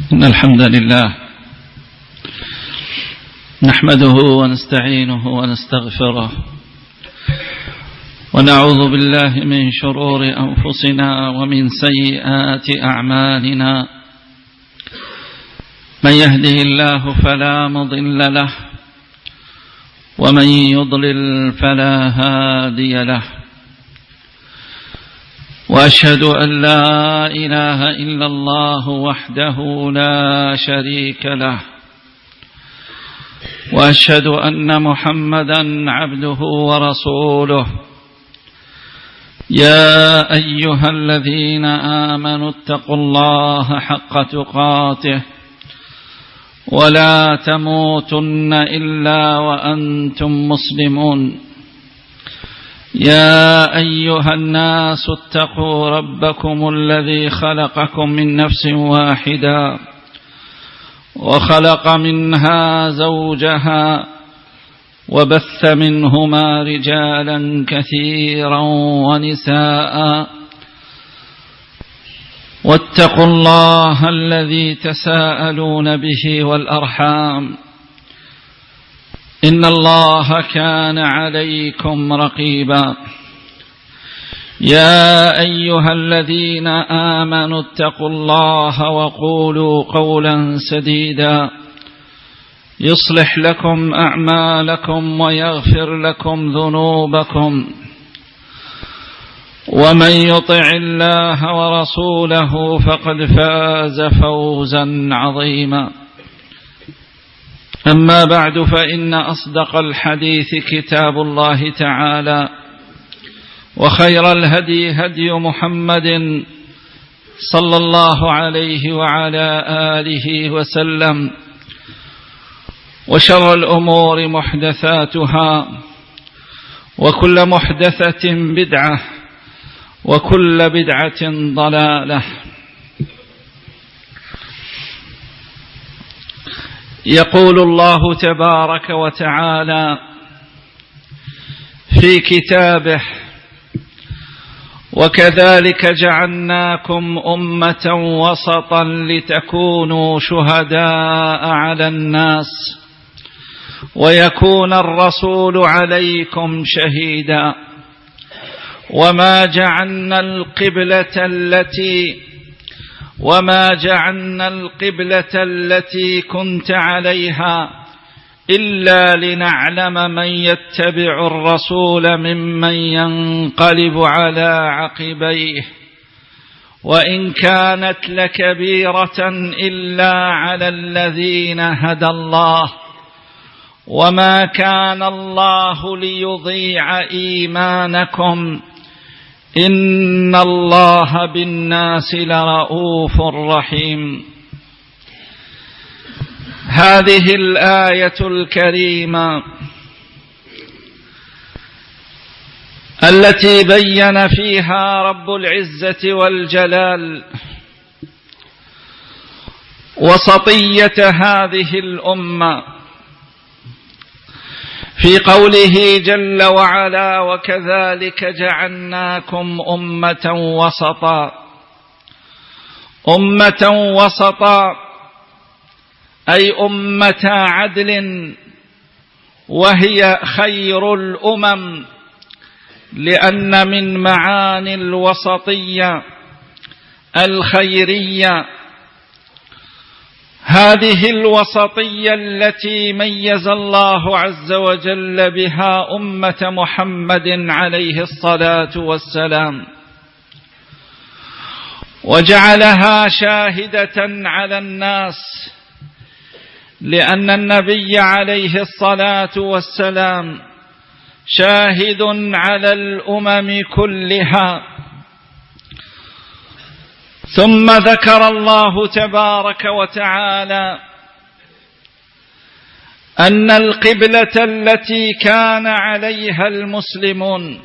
إن الحمد لله نحمده ونستعينه ونستغفره ونعوذ بالله من شرور أنفسنا ومن سيئات أعمالنا. من يهده الله فلا مضل له ومن يضلل فلا هادي له، وأشهد أن لا إله إلا الله وحده لا شريك له، وأشهد أن محمدا عبده ورسوله. يا أيها الذين آمنوا اتقوا الله حق تقاته ولا تموتن إلا وأنتم مسلمون. يا أيها الناس اتقوا ربكم الذي خلقكم من نفس واحدة وخلق منها زوجها وبث منهما رجالا كثيرا ونساء، واتقوا الله الذي تساءلون به والأرحام إن الله كان عليكم رقيبا. يا أيها الذين آمنوا اتقوا الله وقولوا قولا سديدا يصلح لكم أعمالكم ويغفر لكم ذنوبكم، ومن يطع الله ورسوله فقد فاز فوزا عظيما. أما بعد، فإن أصدق الحديث كتاب الله تعالى، وخير الهدي هدي محمد صلى الله عليه وعلى آله وسلم، وشر الأمور محدثاتها، وكل محدثة بدعة، وكل بدعة ضلالة. يقول الله تبارك وتعالى في كتابه: وكذلك جعلناكم أمة وسطا لتكونوا شهداء على الناس ويكون الرسول عليكم شهيدا، وما جعلنا القبلة التي كنت عليها إلا لنعلم من يتبع الرسول ممن ينقلب على عقبيه، وإن كانت لكبيرة إلا على الذين هدى الله، وما كان الله ليضيع إيمانكم إن الله بالناس لرؤوف رحيم. هذه الآية الكريمة التي بين فيها رب العزة والجلال وسطية هذه الأمة في قوله جل وعلا: وكذلك جعلناكم أمة وسطا، أي أمة عدل، وهي خير الأمم، لأن من معاني الوسطية الخيرية. هذه الوسطية التي ميز الله عز وجل بها أمة محمد عليه الصلاة والسلام، وجعلها شاهدة على الناس، لأن النبي عليه الصلاة والسلام شاهد على الأمم كلها. ثم ذكر الله تبارك وتعالى أن القبلة التي كان عليها المسلمون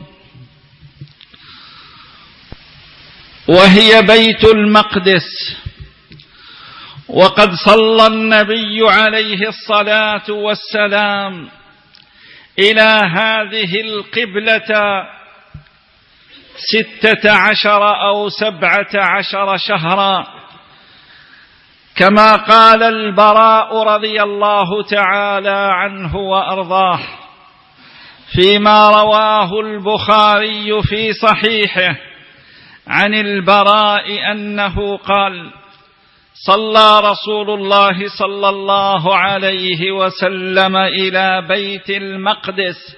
وهي بيت المقدس، وقد صلى النبي عليه الصلاة والسلام إلى هذه القبلة 16 أو 17 شهرا كما قال البراء رضي الله تعالى عنه وأرضاه فيما رواه البخاري في صحيحه عن البراء أنه قال: صلى رسول الله صلى الله عليه وسلم إلى بيت المقدس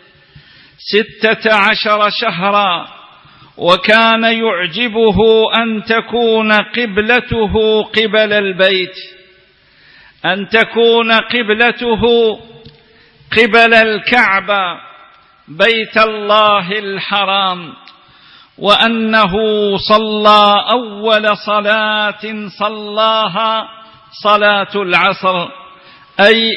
16 شهرا، وكان يعجبه أن تكون قبلته قبل البيت، أن تكون قبلته قبل الكعبة بيت الله الحرام، وأنه صلى أول صلاة صلاها صلاة العصر أي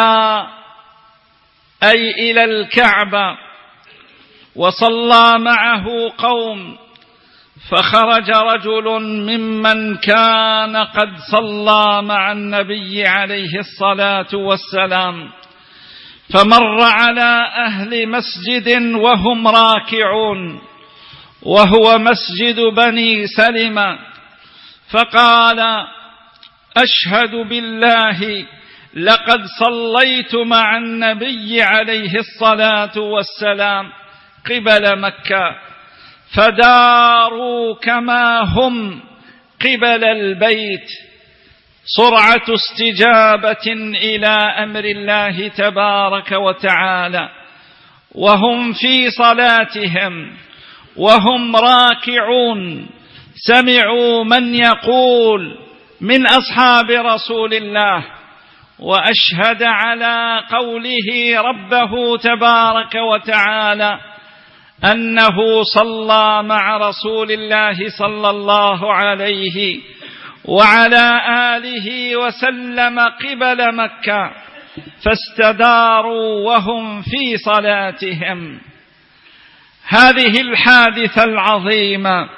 إلى الكعبة، وصلى معه قوم، فخرج رجل ممن كان قد صلى مع النبي عليه الصلاة والسلام، فمر على أهل مسجد وهم راكعون، وهو مسجد بني سلمة، فقال: أشهد بالله لقد صليت مع النبي عليه الصلاة والسلام قبل مكة، فداروا كما هم قبل البيت. سرعة استجابة إلى أمر الله تبارك وتعالى وهم في صلاتهم وهم راكعون، سمعوا من يقول من أصحاب رسول الله، وأشهد على قوله ربه تبارك وتعالى أنه صلى مع رسول الله صلى الله عليه وعلى آله وسلم قبل مكة، فاستداروا وهم في صلاتهم. هذه الحادثة العظيمة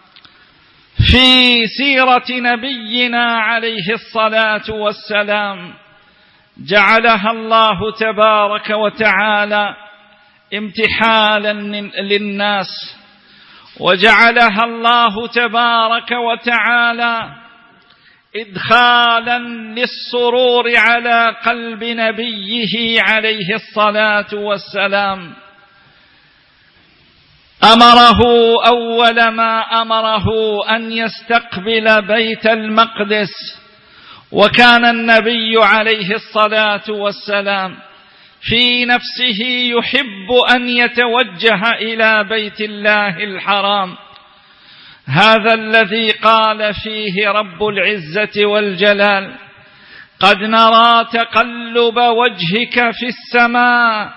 في سيرة نبينا عليه الصلاة والسلام جعلها الله تبارك وتعالى امتحانا للناس، وجعلها الله تبارك وتعالى إدخالا للسرور على قلب نبيه عليه الصلاة والسلام. أمره أول ما أمره أن يستقبل بيت المقدس، وكان النبي عليه الصلاة والسلام في نفسه يحب أن يتوجه إلى بيت الله الحرام، هذا الذي قال فيه رب العزة والجلال: قد نرى تقلب وجهك في السماء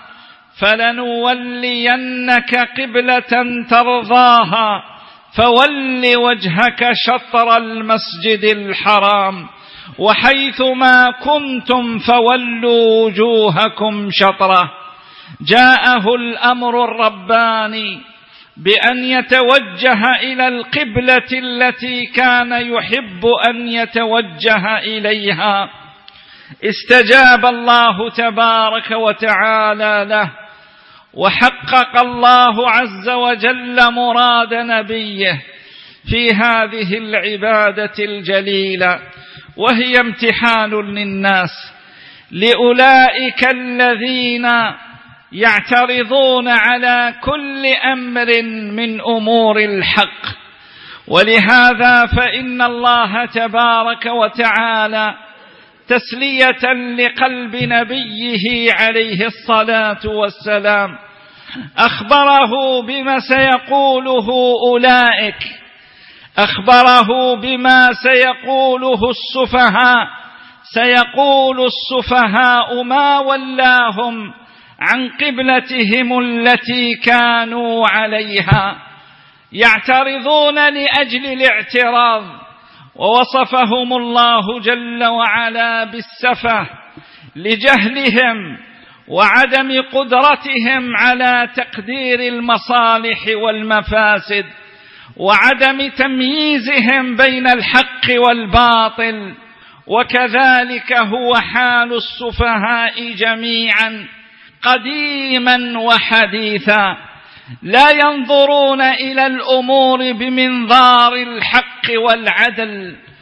فلنولينك قبلة ترضاها فول وجهك شطر المسجد الحرام وحيثما كنتم فولوا وجوهكم شطره. جاءه الأمر الرباني بأن يتوجه إلى القبلة التي كان يحب أن يتوجه إليها. استجاب الله تبارك وتعالى له، وحقق الله عز وجل مراد نبيه في هذه العبادة الجليلة، وهي امتحان للناس، لأولئك الذين يعترضون على كل أمر من أمور الحق. ولهذا فإن الله تبارك وتعالى تسلية لقلب نبيه عليه الصلاة والسلام أخبره بما سيقوله أولئك، أخبره بما سيقوله السفهاء. سيقول السفهاء ما ولاهم عن قبلتهم التي كانوا عليها، يعترضون لأجل الاعتراض، ووصفهم الله جل وعلا بالسفه لجهلهم وعدم قدرتهم على تقدير المصالح والمفاسد، وعدم تمييزهم بين الحق والباطل. وكذلك هو حال السفهاء جميعا قديما وحديثا، لا ينظرون إلى الأمور بمنظار الحق والعدل،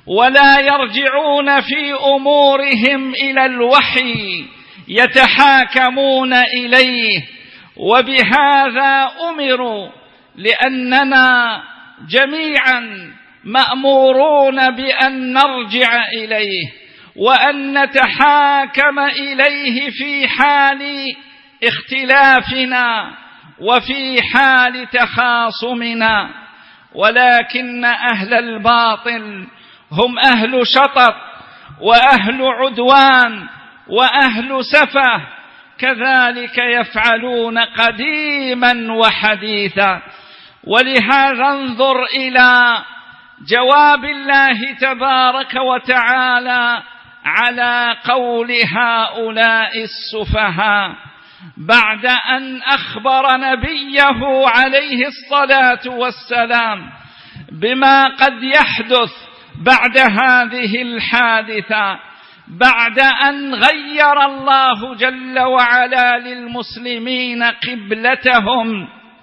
ولا يرجعون في أمورهم إلى الوحي، يتحاكمون إليه. وبهذا أمروا، لأننا جميعا مأمورون بأن نرجع إليه وأن نتحاكم إليه في حال اختلافنا وفي حال تخاصمنا. ولكن أهل الباطل هم أهل شطط وأهل عدوان وأهل سفه، كذلك يفعلون قديما وحديثا. ولهذا انظر إلى جواب الله تبارك وتعالى على قول هؤلاء السفهاء بعد أن أخبر نبيه عليه الصلاة والسلام بما قد يحدث بعد هذه الحادثة، بعد أن غير الله جل وعلا للمسلمين قبلتهم.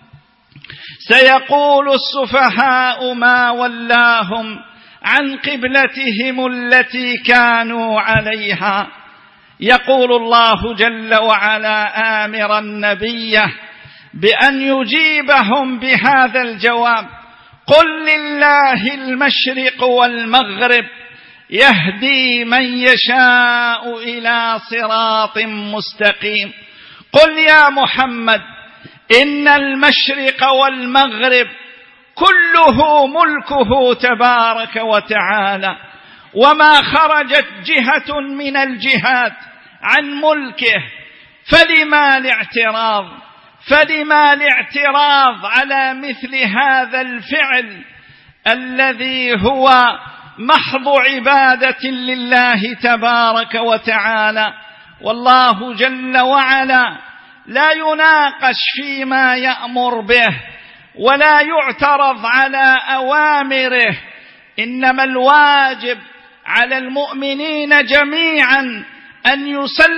سيقول السفهاء ما ولاهم عن قبلتهم التي كانوا عليها. يقول الله جل وعلا آمرا نبيه بأن يجيبهم بهذا الجواب: قل لله المشرق والمغرب يهدي من يشاء إلى صراط مستقيم. قل يا محمد إن المشرق والمغرب كله ملكه تبارك وتعالى، وما خرجت جهة من الجهات عن ملكه، فلما الاعتراض على مثل هذا الفعل الذي هو محض عبادة لله تبارك وتعالى. والله جل وعلا لا يناقش فيما يأمر به ولا يعترض على أوامره، إنما الواجب على المؤمنين جميعا أن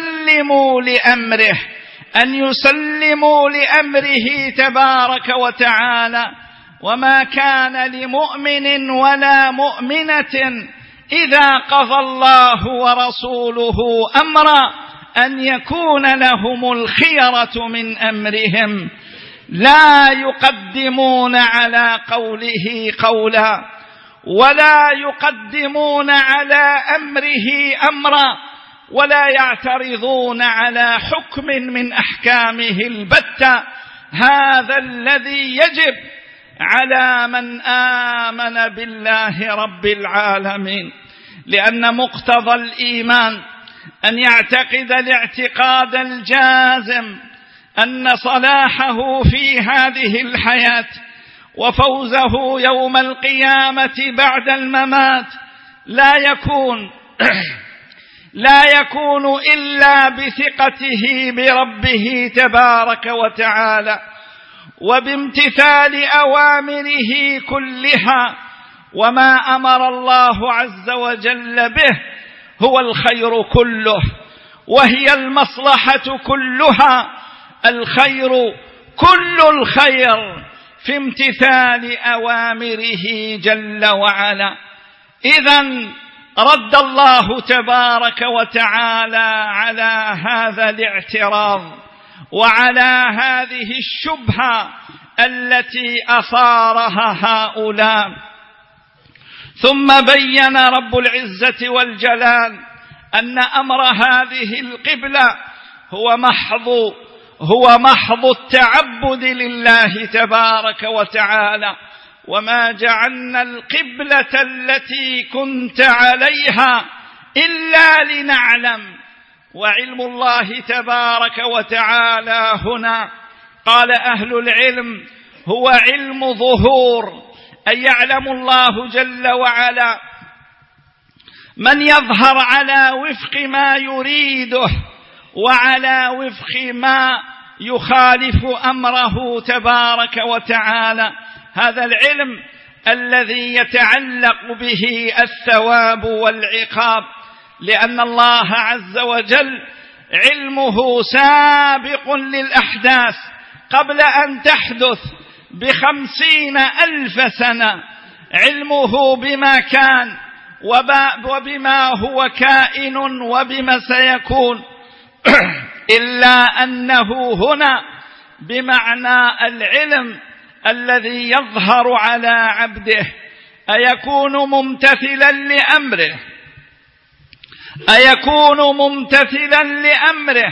يسلموا لأمره تبارك وتعالى. وما كان لمؤمن ولا مؤمنة إذا قضى الله ورسوله أمرا أن يكون لهم الخيرة من أمرهم، لا يقدمون على قوله قولا ولا يقدمون على أمره أمرا، ولا يعترضون على حكم من أحكامه البتة. هذا الذي يجب على من آمن بالله رب العالمين، لأن مقتضى الإيمان أن يعتقد الاعتقاد الجازم أن صلاحه في هذه الحياة وفوزه يوم القيامة بعد الممات لا يكون إلا بثقته بربه تبارك وتعالى وبامتثال أوامره كلها. وما أمر الله عز وجل به هو الخير كله، وهي المصلحة كلها. الخير كل الخير في امتثال أوامره جل وعلا. إذن رد الله تبارك وتعالى على هذا الاعتراض وعلى هذه الشبهة التي أثارها هؤلاء. ثم بين رب العزة والجلال أن أمر هذه القبلة هو محض التعبد لله تبارك وتعالى. وما جعلنا القبلة التي كنت عليها إلا لنعلم. وعلم الله تبارك وتعالى هنا قال أهل العلم هو علم ظهور، أي يعلم الله جل وعلا من يظهر على وفق ما يريده وعلى وفق ما يخالف أمره تبارك وتعالى. هذا العلم الذي يتعلق به الثواب والعقاب، لأن الله عز وجل علمه سابق للأحداث قبل أن تحدث ب50,000 سنة. علمه بما كان وبما هو كائن وبما سيكون، إلا أنه هنا بمعنى العلم الذي يظهر على عبده، أيكون ممتثلا لأمره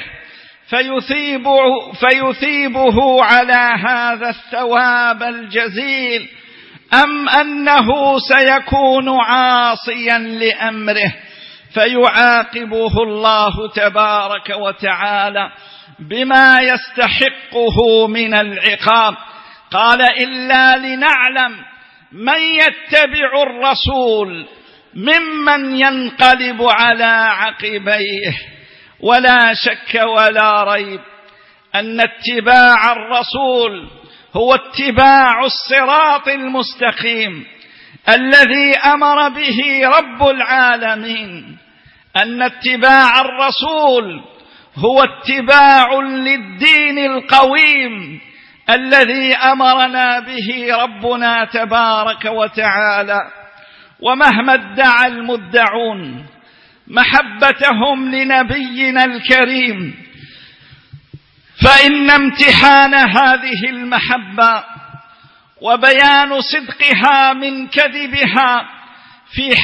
فيثيبه على هذا الثواب الجزيل، أم أنه سيكون عاصيا لأمره فيعاقبه الله تبارك وتعالى بما يستحقه من العقاب. قال: إلا لنعلم من يتبع الرسول ممن ينقلب على عقبيه. ولا شك ولا ريب أن اتباع الرسول هو اتباع الصراط المستقيم الذي أمر به رب العالمين، أن اتباع الرسول هو اتباع للدين القويم الذي أمرنا به ربنا تبارك وتعالى. ومهما ادعى المدعون محبتهم لنبينا الكريم، فإن امتحان هذه المحبة وبيان صدقها من كذبها في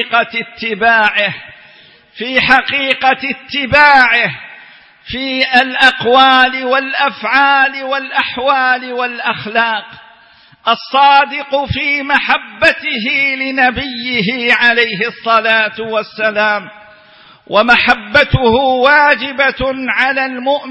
حقيقة اتباعه في الأقوال والأفعال والأحوال والأخلاق. الصادق في محبته لنبيه عليه الصلاة والسلام، ومحبته واجبة على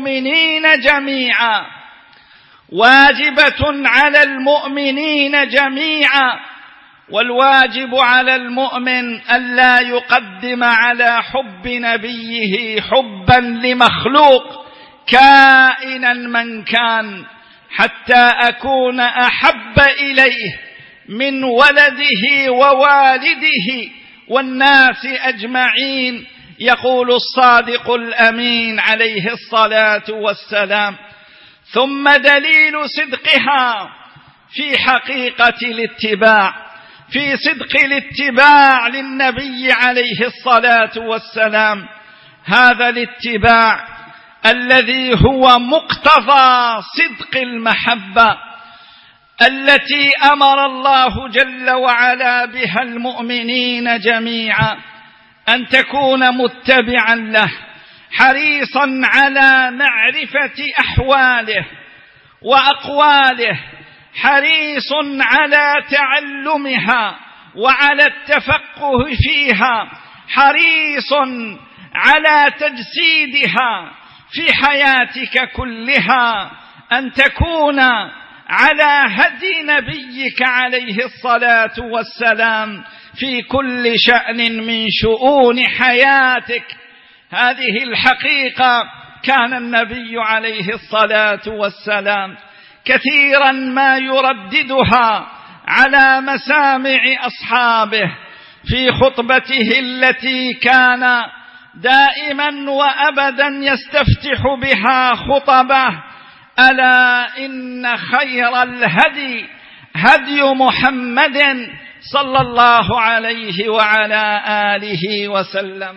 المؤمنين جميعا، والواجب على المؤمن ألا يقدم على حب نبيه حبا لمخلوق كائنا من كان، حتى أكون أحب إليه من ولده ووالده والناس أجمعين. يقول الصادق الأمين عليه الصلاة والسلام: ثم دليل صدقها في حقيقة الاتباع، في صدق الاتباع للنبي عليه الصلاة والسلام، هذا الاتباع الذي هو مقتضى صدق المحبة التي أمر الله جل وعلا بها المؤمنين جميعا، أن تكون متبعا له، حريصا على معرفة أحواله وأقواله، حريص على تعلمها وعلى التفقه فيها، حريص على تجسيدها في حياتك كلها، أن تكون على هدي نبيك عليه الصلاة والسلام في كل شأن من شؤون حياتك. هذه الحقيقة كان النبي عليه الصلاة والسلام كثيرا ما يرددها على مسامع أصحابه في خطبته التي كان دائما وأبدا يستفتح بها خطبه: ألا إن خير الهدي هدي محمد صلى الله عليه وعلى آله وسلم.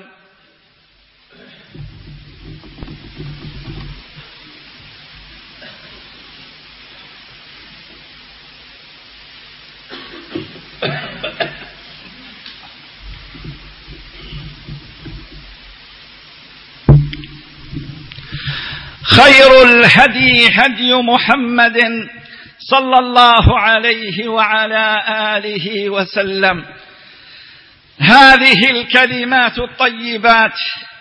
خير الهدي هدي محمد صلى الله عليه وعلى آله وسلم. هذه الكلمات الطيبات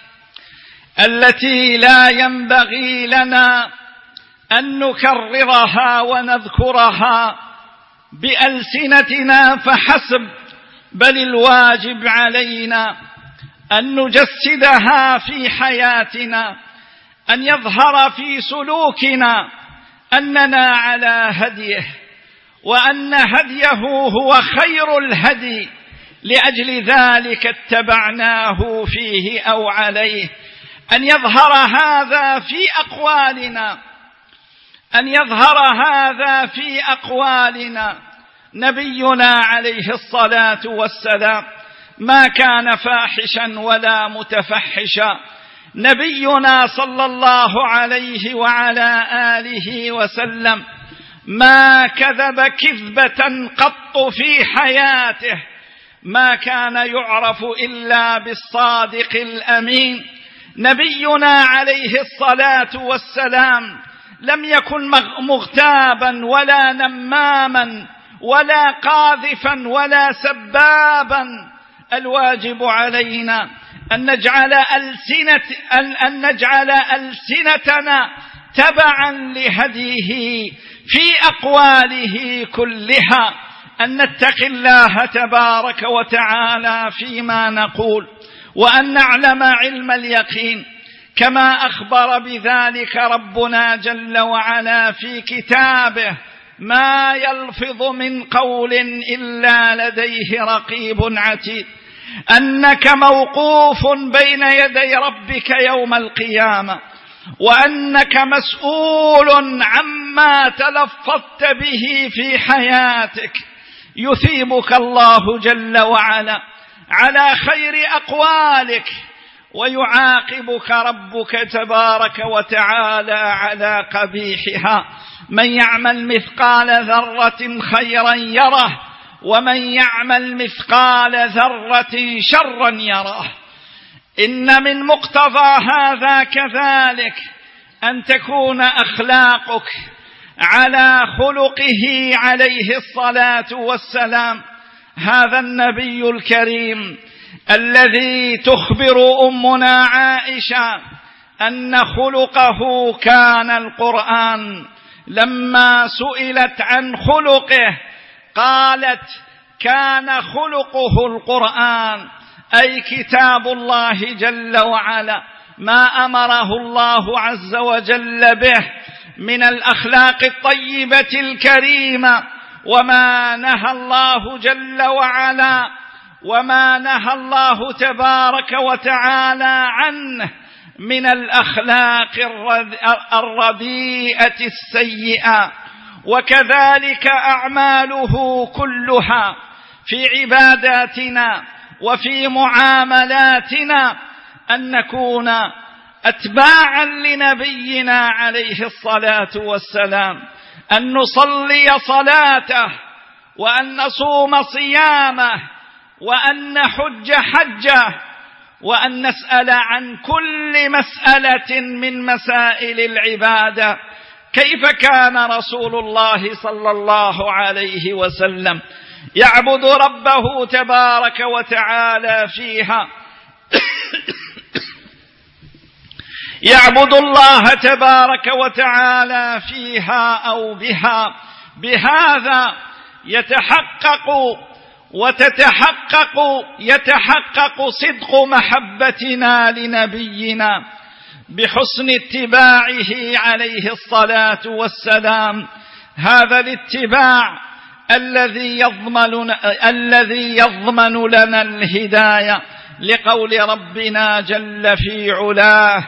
التي لا ينبغي لنا أن نكررها ونذكرها بألسنتنا فحسب، بل الواجب علينا أن نجسدها في حياتنا، أن يظهر في سلوكنا أننا على هديه، وأن هديه هو خير الهدي، لأجل ذلك اتبعناه فيه أو عليه. أن يظهر هذا في أقوالنا. نبينا عليه الصلاة والسلام ما كان فاحشا ولا متفحشا. نبينا صلى الله عليه وعلى آله وسلم ما كذب كذبة قط في حياته، ما كان يعرف إلا بالصادق الأمين. نبينا عليه الصلاة والسلام لم يكن مغتابا ولا نماما ولا قاذفا ولا سبابا. الواجب علينا أن نجعل ألسنتنا تبعا لهديه في أقواله كلها، أن نتقي الله تبارك وتعالى فيما نقول، وأن نعلم علم اليقين كما أخبر بذلك ربنا جل وعلا في كتابه: ما يلفظ من قول إلا لديه رقيب عتيد. أنك موقوف بين يدي ربك يوم القيامة، وأنك مسؤول عما تلفظت به في حياتك. يثيبك الله جل وعلا على خير أقوالك، ويعاقبك ربك تبارك وتعالى على قبيحها. من يعمل مثقال ذرة خيرا يره، ومن يعمل مثقال ذرة شرا يره. إن من مقتضى هذا كذلك أن تكون أخلاقك على خلقه عليه الصلاة والسلام، هذا النبي الكريم الذي تخبر أمنا عائشة أن خلقه كان القرآن. لما سئلت عن خلقه قالت: كان خلقه القرآن، أي كتاب الله جل وعلا، ما أمره الله عز وجل به من الأخلاق الطيبة الكريمة، وما نهى الله جل وعلا وما نهى الله تبارك وتعالى عنه من الأخلاق الرديئة السيئة. وكذلك أعماله كلها في عباداتنا وفي معاملاتنا أن نكون أتباعا لنبينا عليه الصلاة والسلام، أن نصلي صلاته، وأن نصوم صيامه، وأن نحج حجه، وأن نسأل عن كل مسألة من مسائل العبادة. كيف كان رسول الله صلى الله عليه وسلم يعبد ربه تبارك وتعالى فيها؟ يعبد الله تبارك وتعالى فيها أو بها. بهذا يتحقق صدق محبتنا لنبينا بحسن اتباعه عليه الصلاة والسلام. هذا الاتباع الذي يضمن لنا الهداية، لقول ربنا جل في علاه: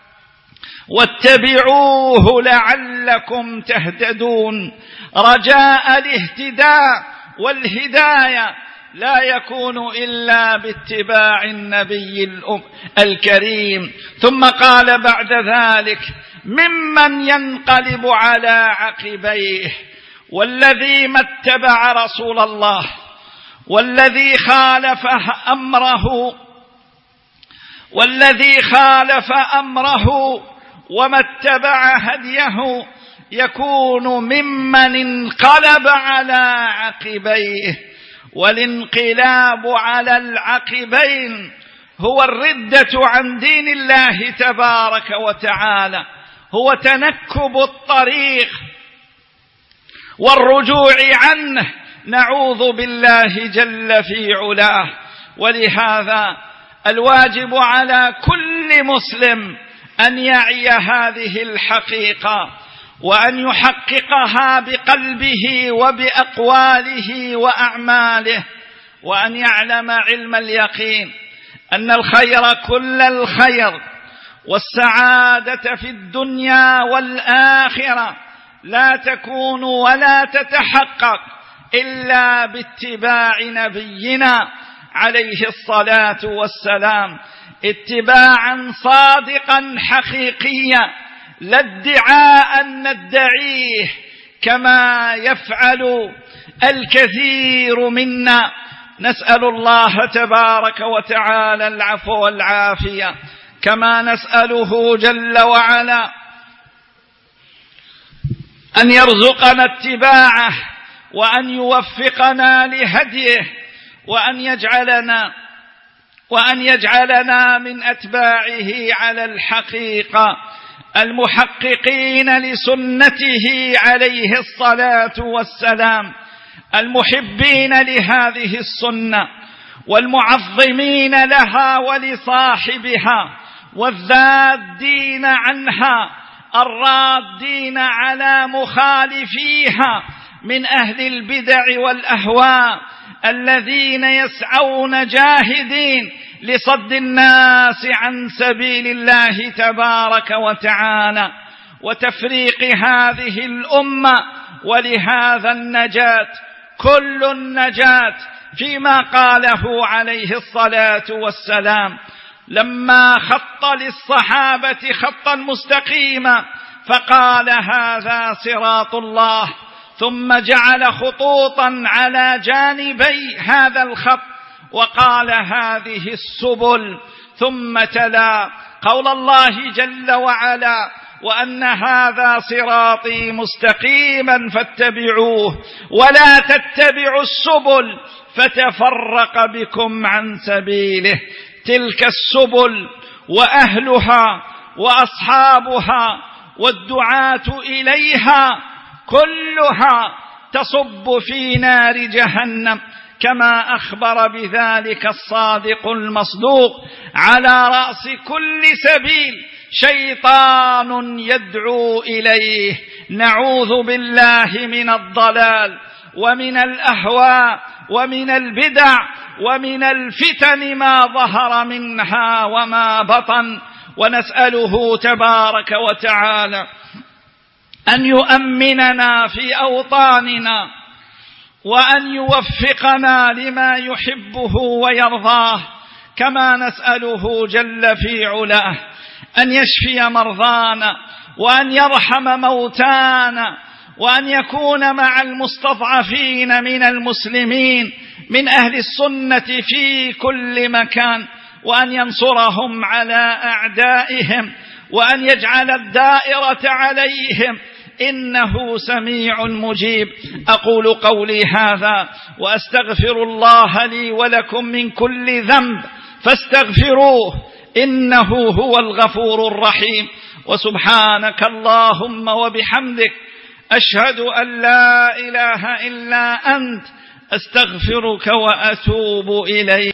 واتبعوه لعلكم تهتدون. رجاء الاهتداء والهداية لا يكون إلا باتباع النبي الكريم. ثم قال بعد ذلك: ممن ينقلب على عقبيه. والذي ما اتبع رسول الله والذي خالف أمره وما اتبع هديه يكون ممن انقلب على عقبيه. والانقلاب على العقبين هو الردة عن دين الله تبارك وتعالى، هو تنكب الطريق والرجوع عنه، نعوذ بالله جل في علاه. ولهذا الواجب على كل مسلم أن يعي هذه الحقيقة، وأن يحققها بقلبه وبأقواله وأعماله، وأن يعلم علم اليقين أن الخير كل الخير والسعادة في الدنيا والآخرة لا تكون ولا تتحقق إلا باتباع نبينا عليه الصلاة والسلام اتباعا صادقا حقيقيا، لا ادعاء ندعيه كما يفعل الكثير منا. نسأل الله تبارك وتعالى العفو والعافية، كما نسأله جل وعلا أن يرزقنا اتباعه، وأن يوفقنا لهديه، وأن يجعلنا من أتباعه على الحقيقة، المحققين لسنته عليه الصلاة والسلام، المحبين لهذه السنة، والمعظمين لها ولصاحبها، والذادين عنها، الرادين على مخالفيها من أهل البدع والأهواء، الذين يسعون جاهدين لصد الناس عن سبيل الله تبارك وتعالى وتفريق هذه الأمة. ولهذا النجاة كل النجاة فيما قاله عليه الصلاة والسلام لما خط للصحابة خطا مستقيما فقال: هذا صراط الله، ثم جعل خطوطا على جانبي هذا الخط وقال: هذه السبل، ثم تلا قول الله جل وعلا: وأن هذا صراطي مستقيما فاتبعوه ولا تتبعوا السبل فتفرق بكم عن سبيله. تلك السبل وأهلها وأصحابها والدعاة إليها كلها تصب في نار جهنم، كما أخبر بذلك الصادق المصدوق: على رأس كل سبيل شيطان يدعو إليه. نعوذ بالله من الضلال ومن الأهواء ومن البدع ومن الفتن ما ظهر منها وما بطن، ونسأله تبارك وتعالى أن يؤمننا في أوطاننا، وأن يوفقنا لما يحبه ويرضاه، كما نسأله جل في علاه أن يشفي مرضانا، وأن يرحم موتانا، وأن يكون مع المستضعفين من المسلمين من أهل السنة في كل مكان، وأن ينصرهم على أعدائهم، وأن يجعل الدائرة عليهم، إنه سميع مجيب. أقول قولي هذا وأستغفر الله لي ولكم من كل ذنب فاستغفروه إنه هو الغفور الرحيم. وسبحانك اللهم وبحمدك أشهد أن لا إله إلا أنت أستغفرك وأتوب إليك.